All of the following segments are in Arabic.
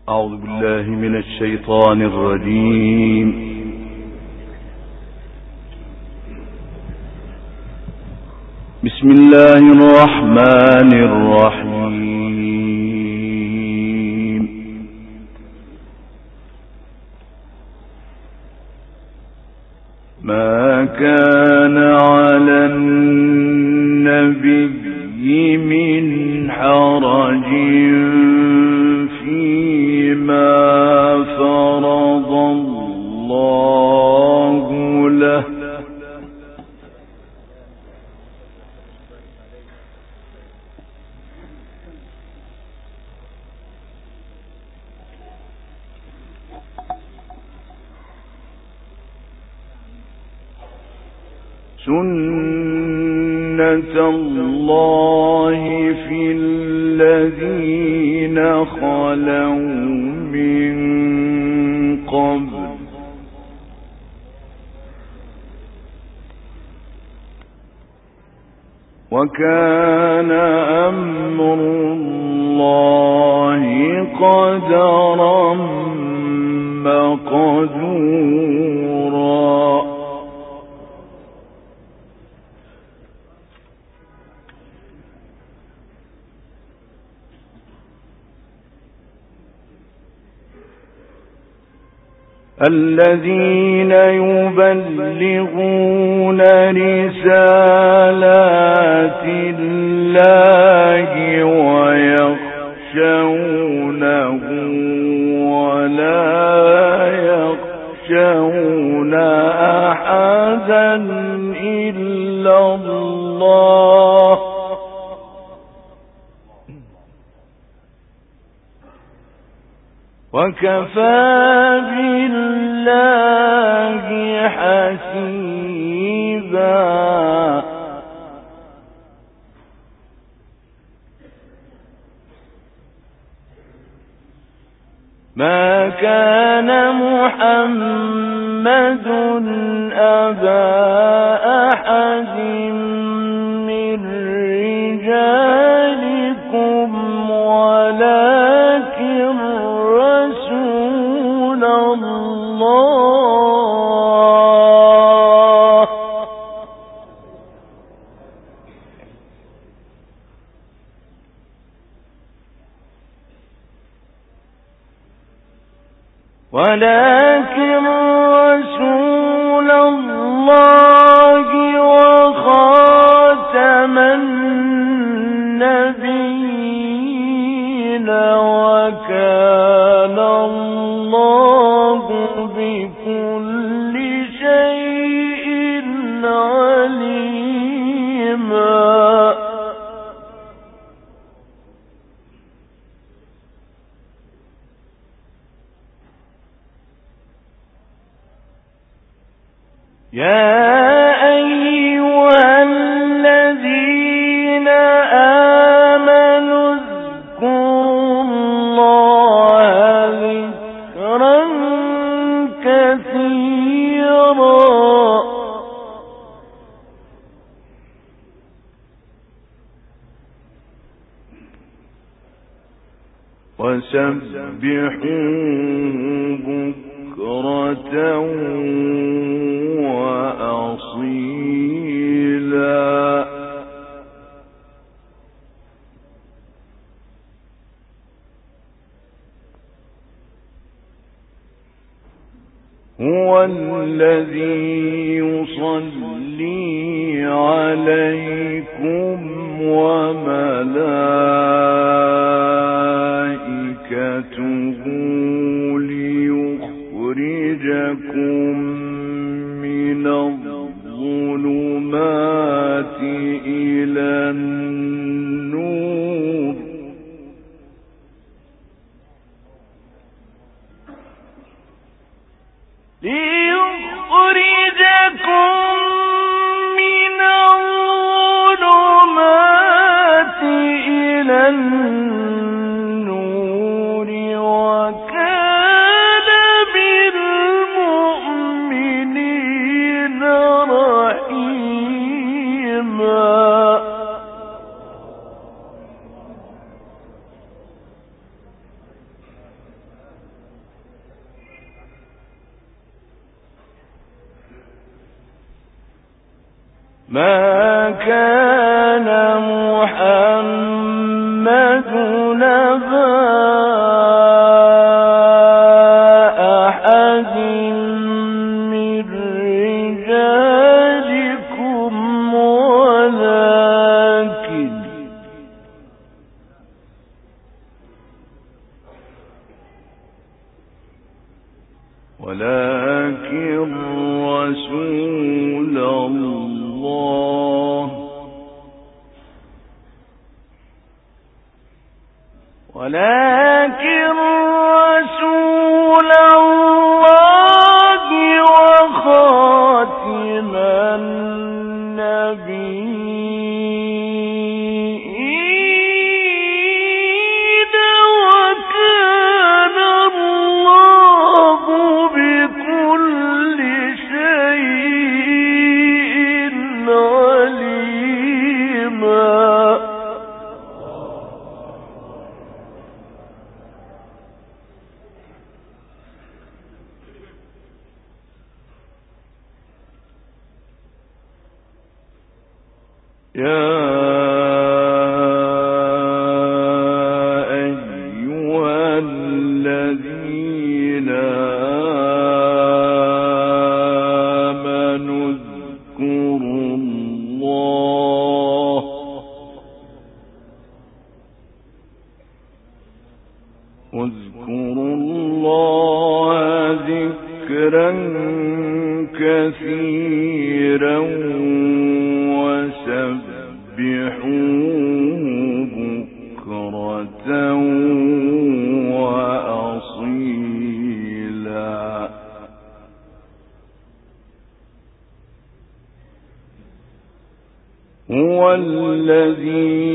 أعوذ بالله من الشيطان الرجيم. بسم الله الرحمن الرحيم. ما كان على النبي من حرج فيما فرض الله له، سنة الله في الذين خلوا من قبل، وكان أمر الله قدرا مقدورا. الذين يبلغون رسالات الله ويخشونه ولا يخشون أحدا إلا الله، وكفى بالله حسيبا. ما كان محمد أبا أحد من رجالكم ولكن رسول الله وخاتم النبيين، وكان الله بكل شيء عليما. يا أيها الذين آمنوا اذكروا الله ذكرا كثيرا وسبحوه بكرة وأصيلا. هو الذي يصلي عليكم وملائكته ليخرجكم من الظلمات إلى النور، ليخرجكم من الظلمات ما كان محمد نبا أحد من رجالكم ولكن رسول الله وخاتم النبيين وكان الله بكل شيء عليما. يا أيها الذين آمنوا اذكروا الله ذكرا كثيرا وسبحوه بكرة وأصيلا. هو الذي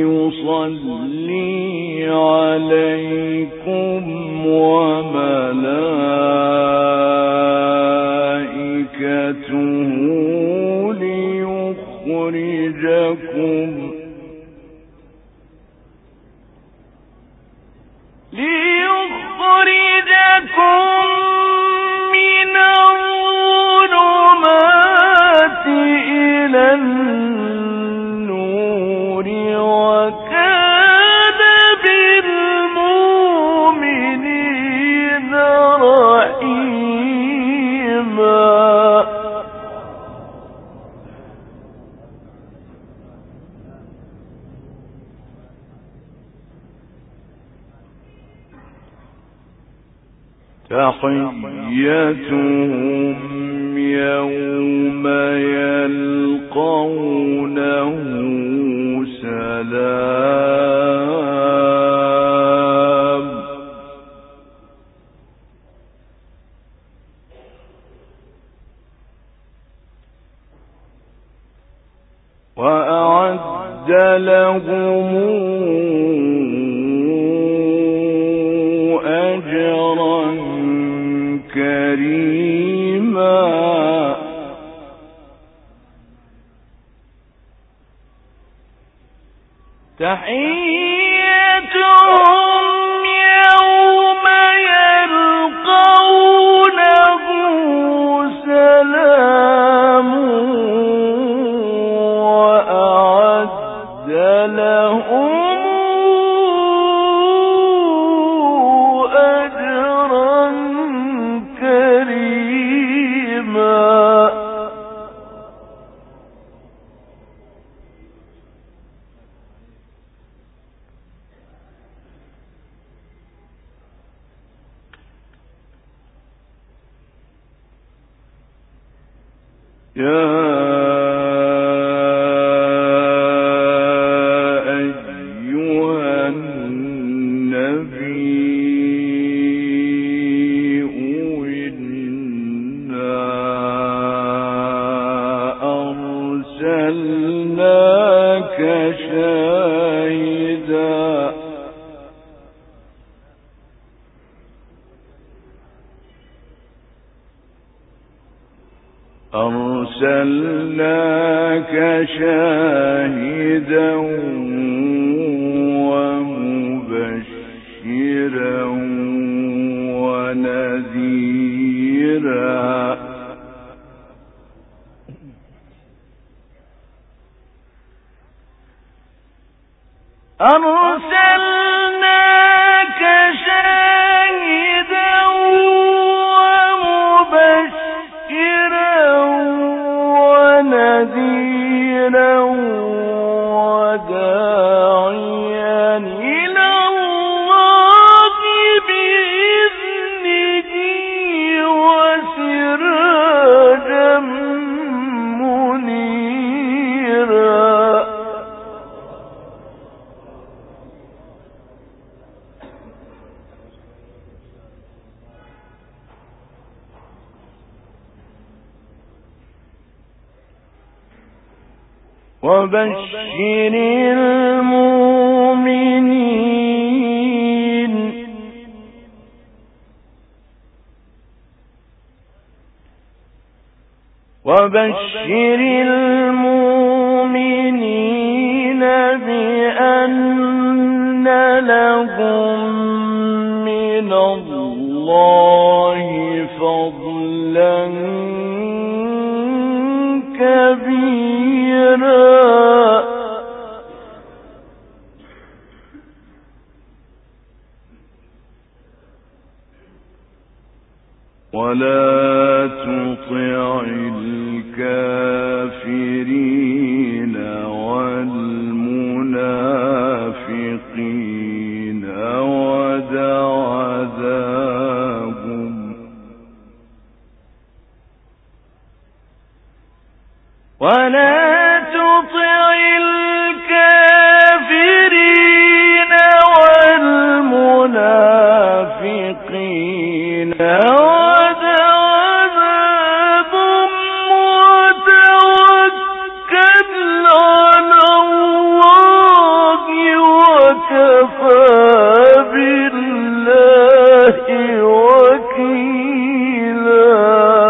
يصلي عليكم وملائكته ليخرجكم من الظلمات إلى النور وكان بالمؤمنين رحيما. تحيتهم يوم يلقونه سلام. وأعد لهم أجرا كريما. تحيتهم يوم يلقونه سلام وأعد لهم أجرا كريما. يا أيها النبي إنا أرسلناك شاهدا ومبشرا ونذيرا. أرسلناك شاهدا ومبشرا ونذيرا وداعيا إلى الله بإذنه وسراجا منيرا. وبشر المؤمنين بأن لهم من الله فضلا كبيرا. ولا تطع الكافرين والمنافقين ودع عذابهم ولا تطع الكافرين والمنافقين ودع عذابهم وتوكل على الله وكفى بالله وكيلا.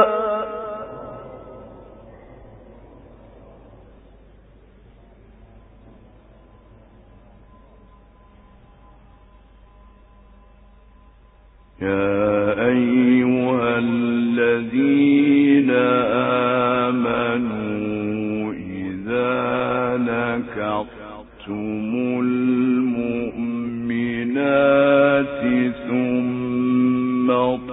يا أيها الذين آمنوا إذا نكحتم المؤمنات ثم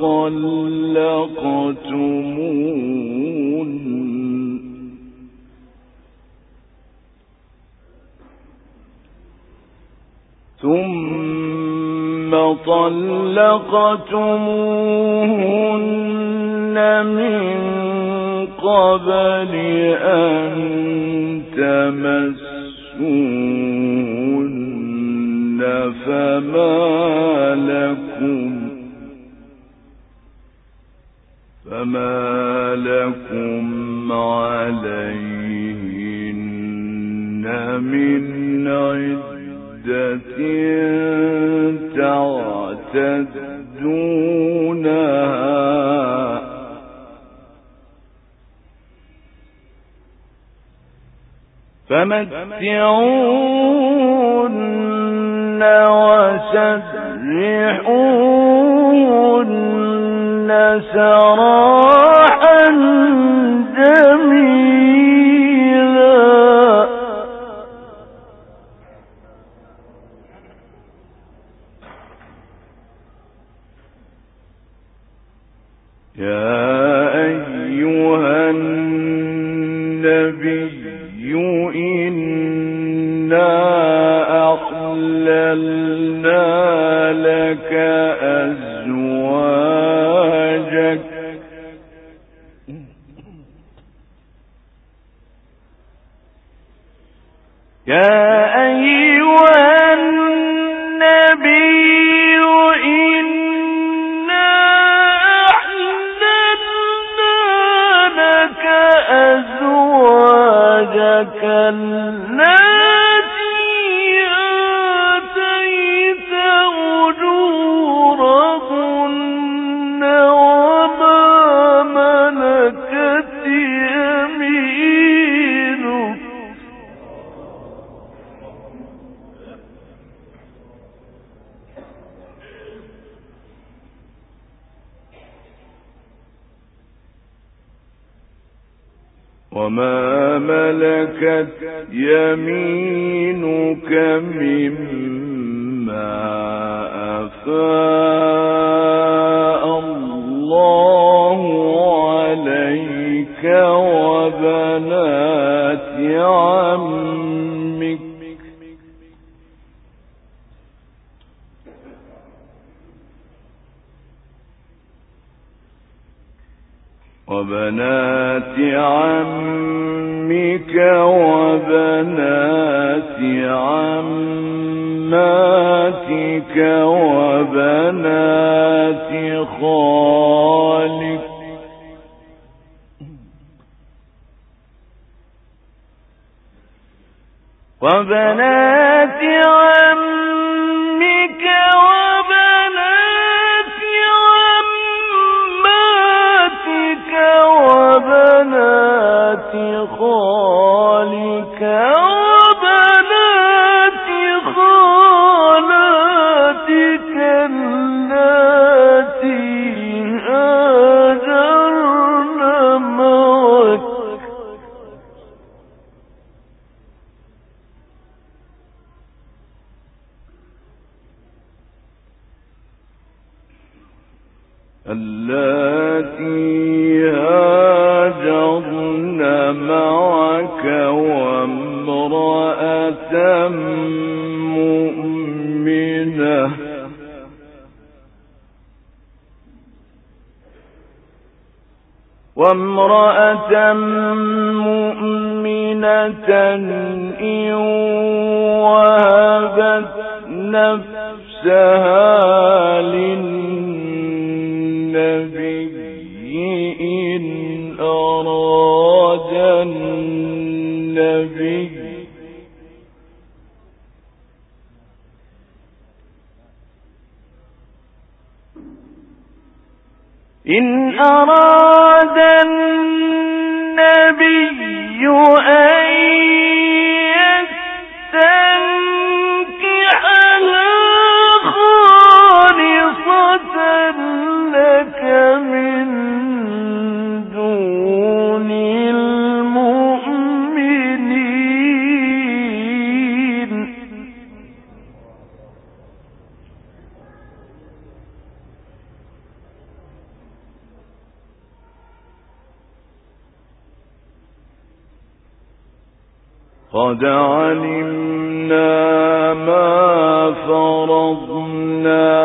طلقتموهن من قبل أن تمسوهن فما لكم عليهن من عدة تعتدونها فمتعوهن وسرحوهن سراحا جميلا. يا أيها النبي إنا أحللنا لك أزواجك التي آتيت أجورهن وما ملكت يمينك وما ملكت يمينك مما أفاء الله عليك وبنات عمك وبنات عماتك وبنات خالك وبنات عمك وبنات عماتك وبنات خالك وبنات خالاتك اللاتي هاجرن معك وامرأة مؤمنة إن وهبت نفسها للنبي إن أراد النبي أن يستنكحها خالصة لك من دون المؤمنين قد علمنا ما فرضنا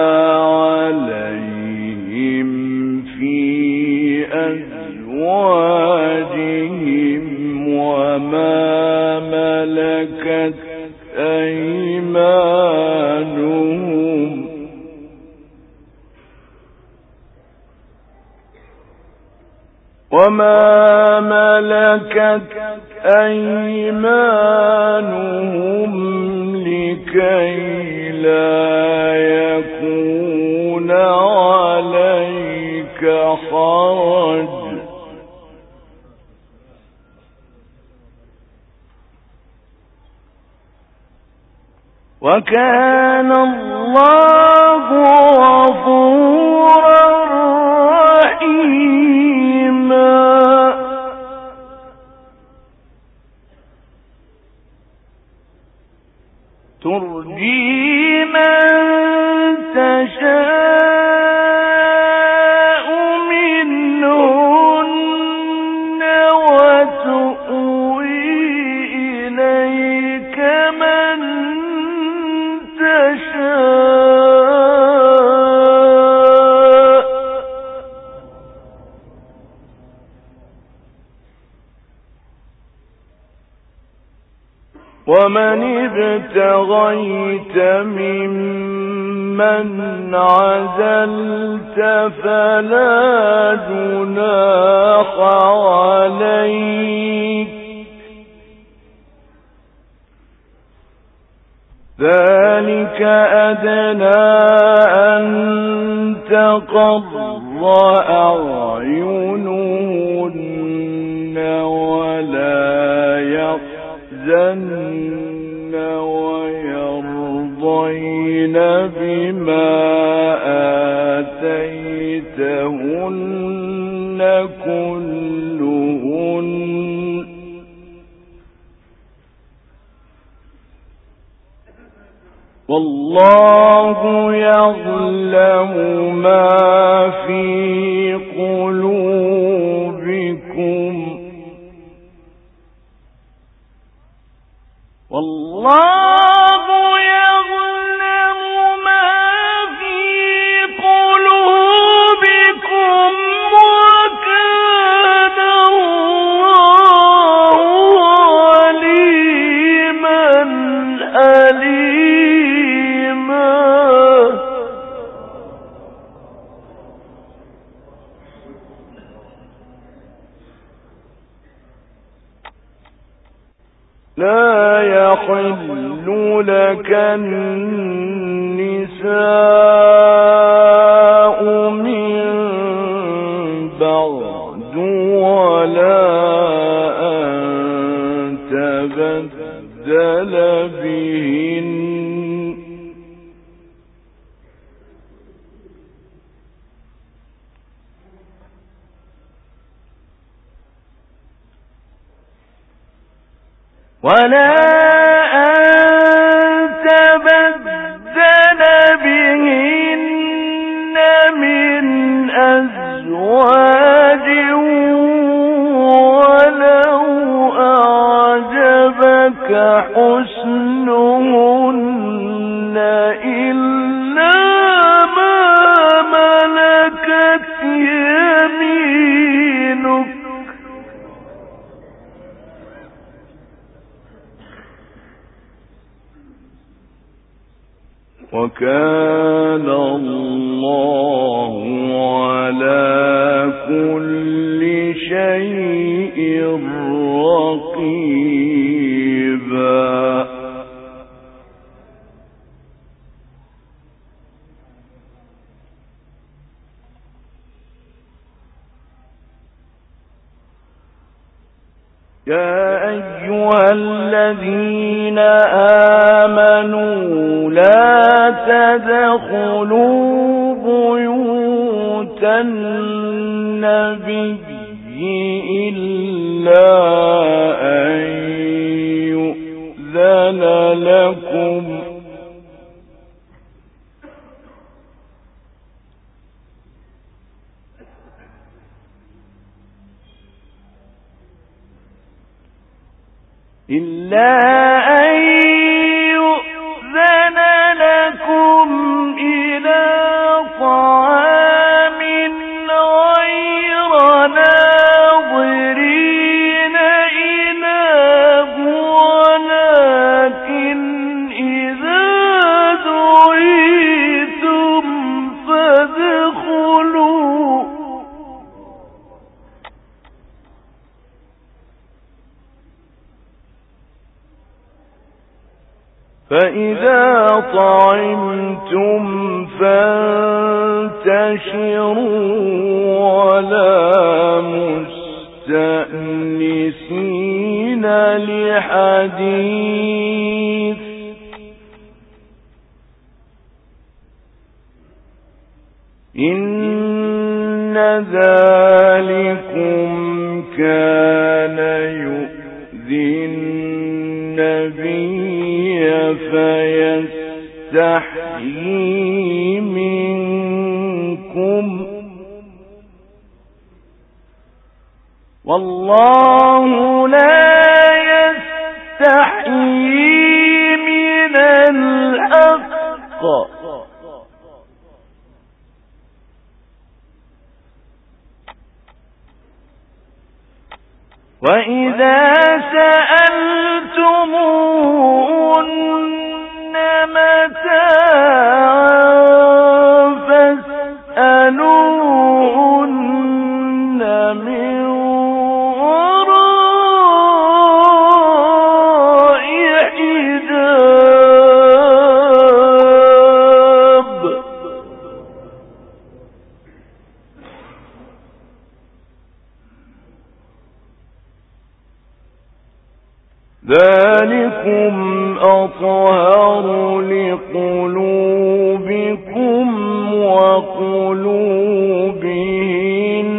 عليهم في أزواجهم وما ملكت أيمانهم لكي لا يكون عليك حرج وكان الله غفورا رحيما ترجي من تشاء منهن وتؤوي إليك من تشاء ومن ابتغيت ممن عزلت فلا جناح عليك ذلك أدنى أن تقر أعينهن ولا يحزن ويرضين بما آتيتهن كلهن والله يعلم ما في قلوبكم والله يعلم ما في قلوبكم وكان الله عليما أليما. لا يحل لك النساء من بعد ولا أن تبدل بهن ولا أن تبدل بهن من أزواج ولو أعجبك حسنهن إلا ما ملكت يمينك وكان الله على كل شيء رقيبا. يا أيها الذين آمنوا لا تدخلوا بيوت النبي إلا أن يؤذن لكم إلى طعام غير ناظرين إناه ولكن إذا دعيتم فادخلوا فإذا طعمتم فانتشروا ولا مستأنسين لحديث إن ذلكم كان يؤذي النبي فيستحيي منكم والله لا يستحيي من الحق وإذا سألتموهن متاعا فاسألوهن من وراء حجاب ذلكم أطهر لقلوبكم وقلوبهن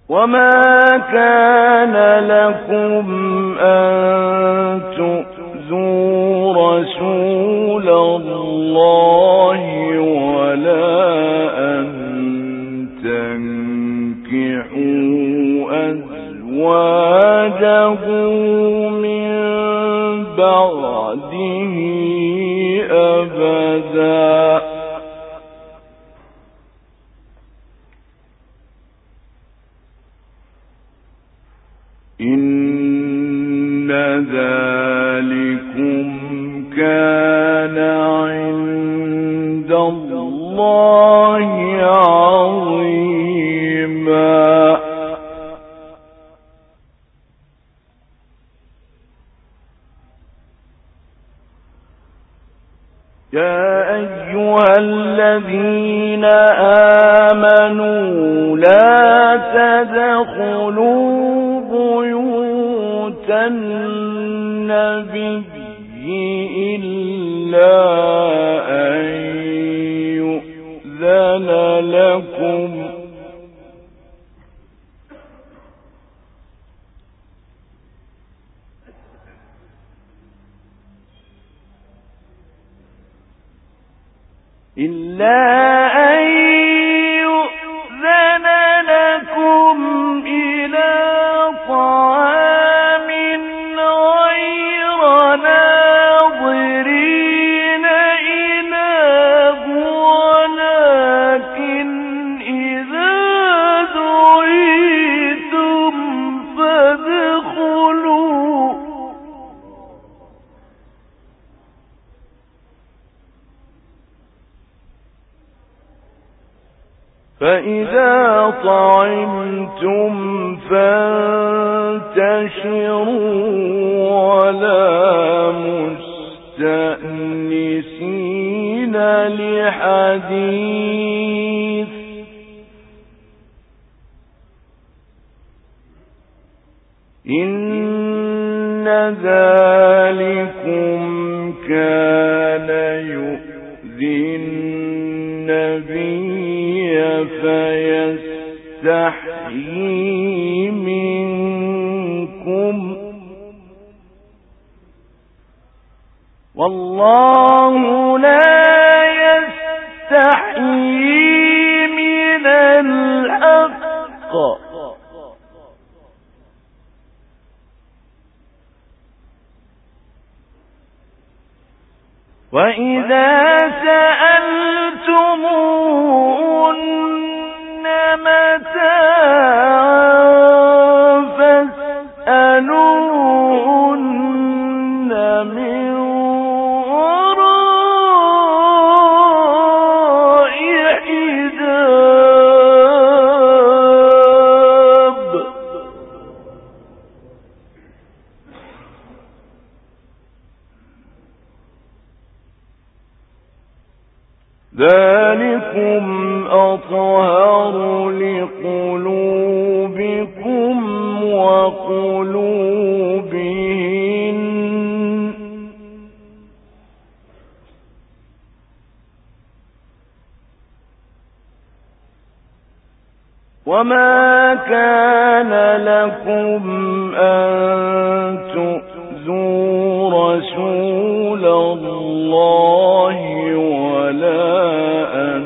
وما كان لكم أن تؤذوا رسول الله ولا أن تنكحوا أزواجه من بعده أبدا إن ذلكم كان عند الله عظيما يا أيها الذين آمنوا لا تدخلوا بيوت النبي إلا أن يؤذن لكم إلى طعام غير ناظرين إناه ولكن إذا دعيتم فادخلوا فإذا طعمتم فانتشروا ولا مستأنسين لحديث إن ذلكم كان يؤذي النبي فيستحيي منكم والله لا يستحيي من الحق وإذا سألتموهن متاعا فاسألوهن من وراء حجاب ذلكم أطهر لقلوبكم وقلوبهن وما كان لكم أن تؤذوا رسول الله ولا أن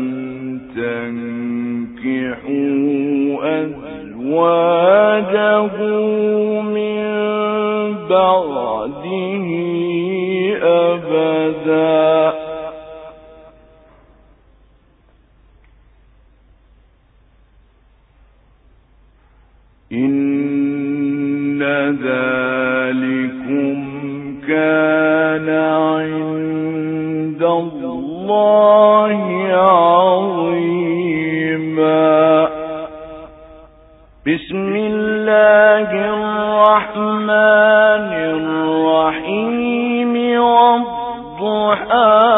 تنكحوا أزواجه من بعده أبدا إن ذلكم كان عند الله عظيما بسم الله الرحمن الرحيم والضحى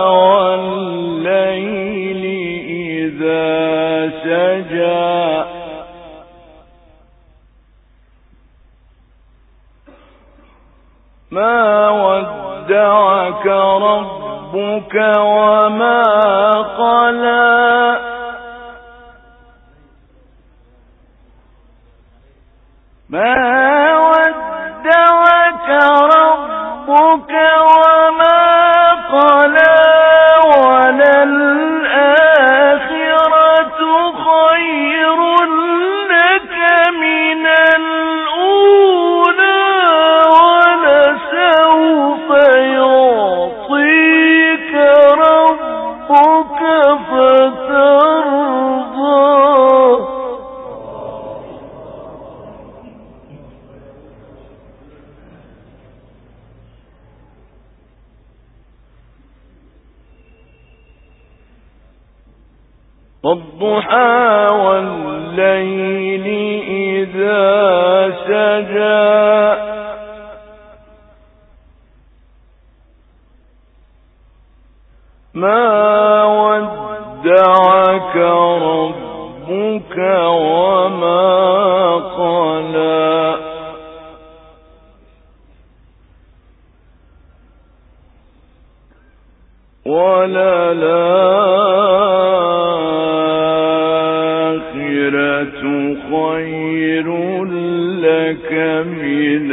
والليل إذا سجى ما ودعك ربك وما قلى ما ودعك ربك وما قلى وللآخرة خير لك من الأولى ولسوف يعطيك ربك فترضى. والضحى والليل إذا سجى ما ودعك ربك وما قلى وللآخرة خير لك من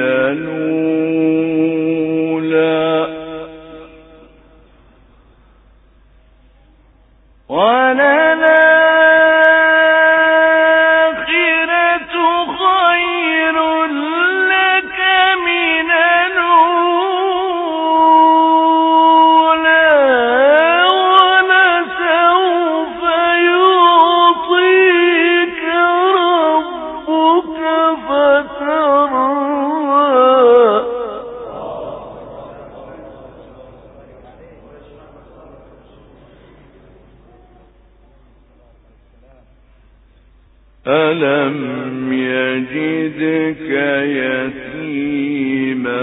الأولى وللآخرة خير لك من الأولى ولسوف يعطيك ربك فترضى. ألم يجدك يتيما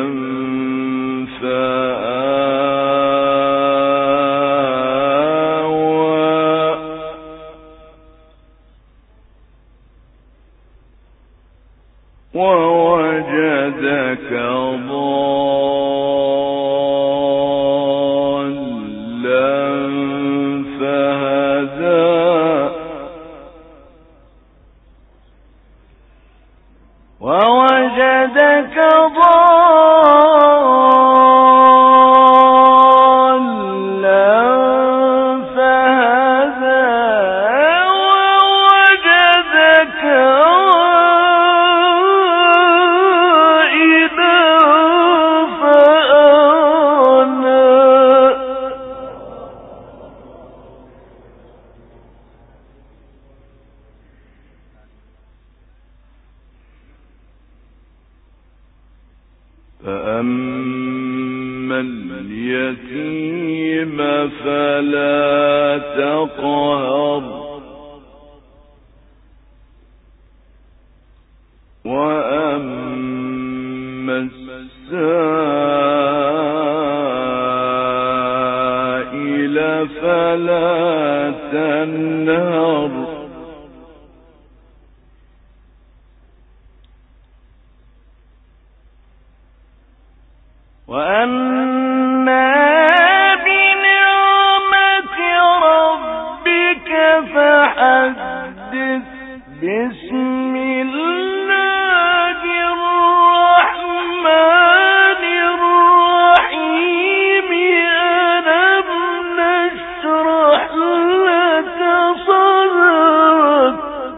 فآوى ووجدك ضالا فهدى ووجدك ضالا فهدى ووجدك عائلا فأغنى. فأما اليتيم فلا تقهر وأما السائل فلا تنهر وأما بنعمة ربك فحدث. بسم الله الرحمن الرحيم. ألم نشرح لك صدرك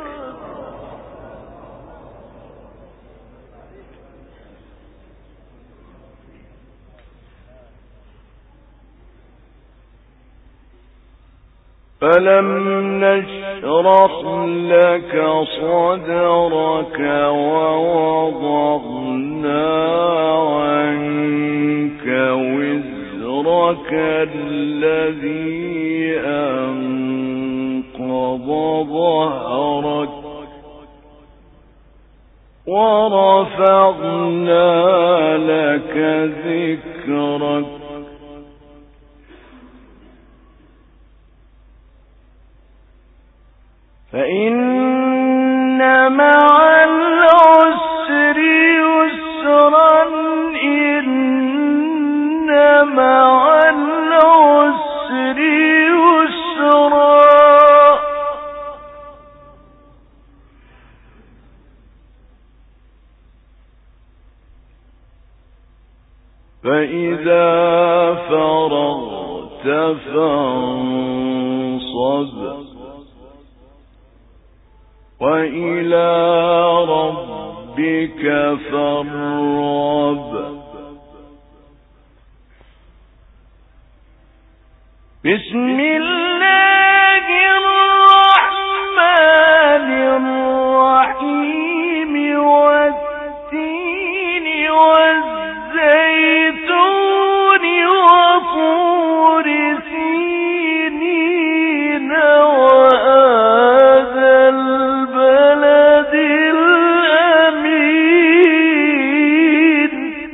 فلم نشرح لك صدرك ووضعنا عنك وزرك الذي أنقض ظهرك ورفعنا لك ذكرك فإن مع العسر يسرا إن مع العسر يسرا فإذا فرغت فانصب وإلى ربك فارغب بسم الله الرحمن الرحيم والتين والزيتون وطور سينين وهذا البلد الأمين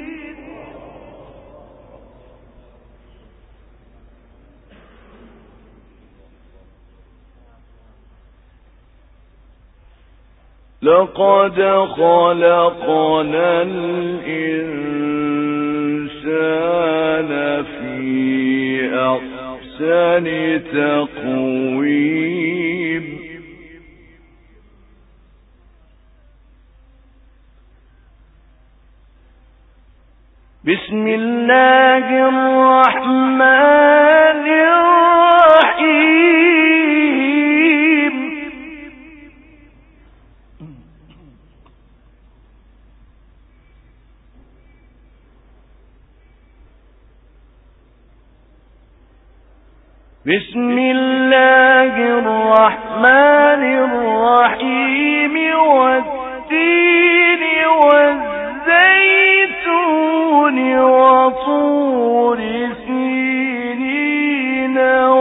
لقد خلقنا الإنسان في أحسن تقويم بسم الله الرحمن الرحيم بسم الله الرحمن الرحيم والتين والزيتون وطور سينين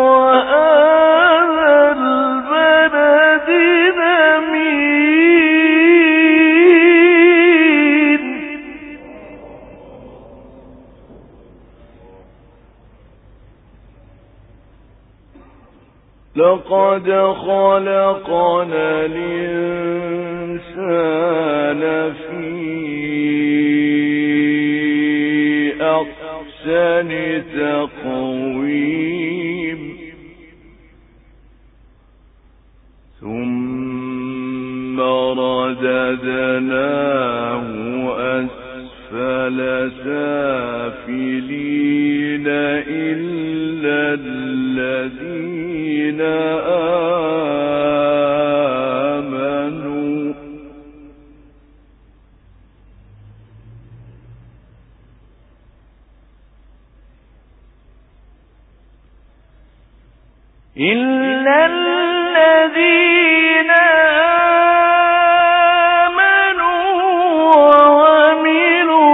وهذا البلد الأمين لقد خلقنا الإنسان في أحسن تقويم ثم رددناه أسفل سافلين إلا الذين آمنوا إلا الذين آمنوا وعملوا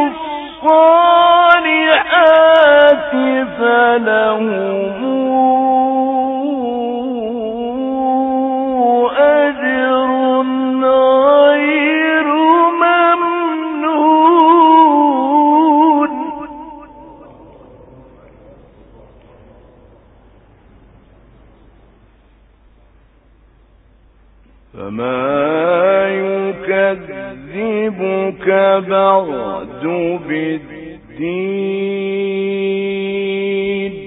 الصالحات فلهم فما يكذبك بعد بالدين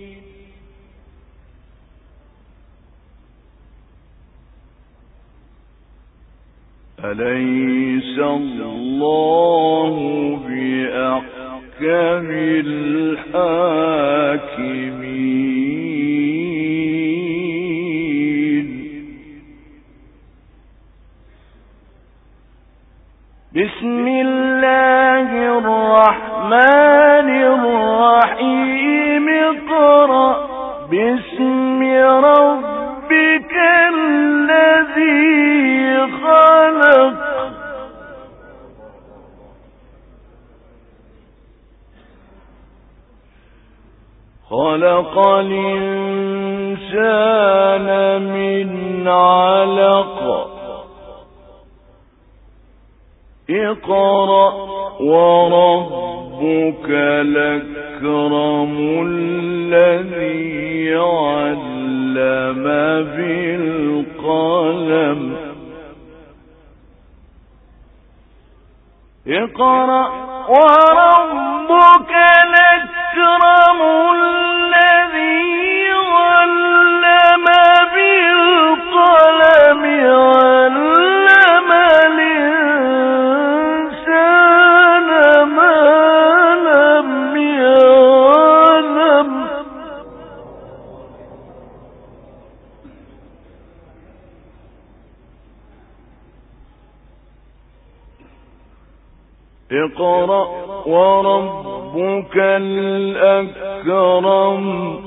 أليس الله بأحكم الحاكمين بسم الله الرحمن الرحيم اقرأ باسم ربك الذي خلق خلق الإنسان من علق اقرأ وربك الأكرم الذي علم بالقلم اقرأ وربك الأكرم الذي علم بالقلم علم الإنسان ما لم اقرأ وربك الأكرم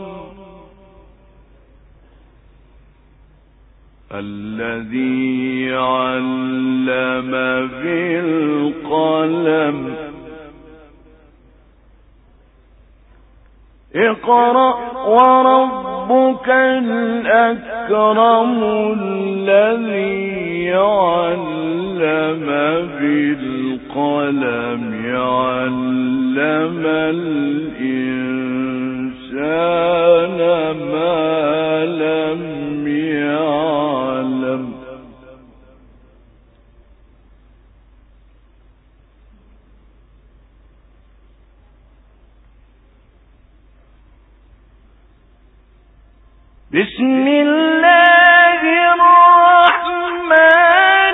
الذي علم بالقلم اقرأ وربك الأكرم الذي علم بالقلم علم الإنسان ما لم يعلم بسم الله الرحمن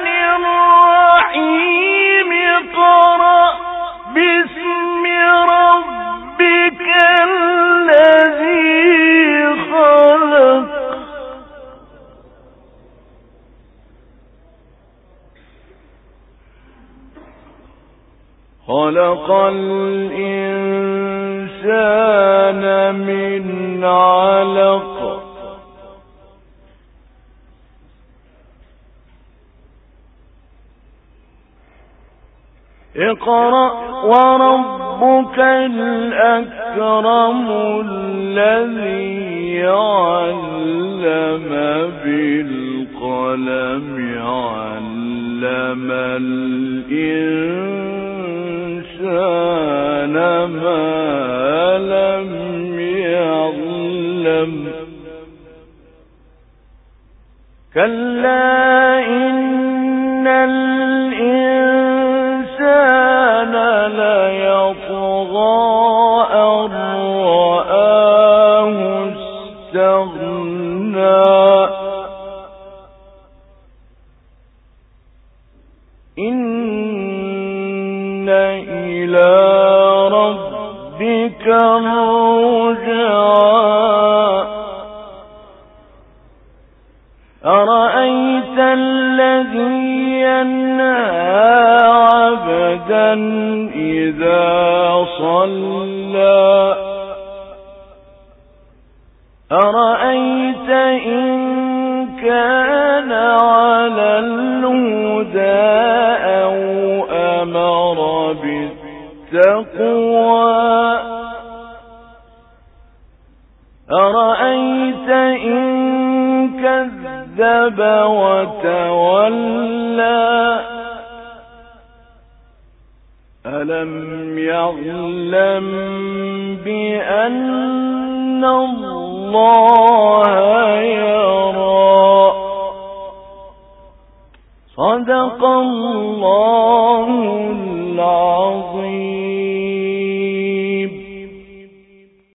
الرحيم اقرأ باسم ربك الذي خلق خلق الإنسان من علق اقرأ وربك الأكرم الذي علم بالقلم علم الإنسان ما لم يعلم كلا إن الإنسان ليطغى أن رآه استغنى إن إلى ربك الرجعى أرأيت الذي ينهى عبدا إذا صلى أرأيت إن كان على الهدى أو أمر بالتقوى أرأيت إن كذب وتولى ألم يعلم بأن الله يرى صدق الله العظيم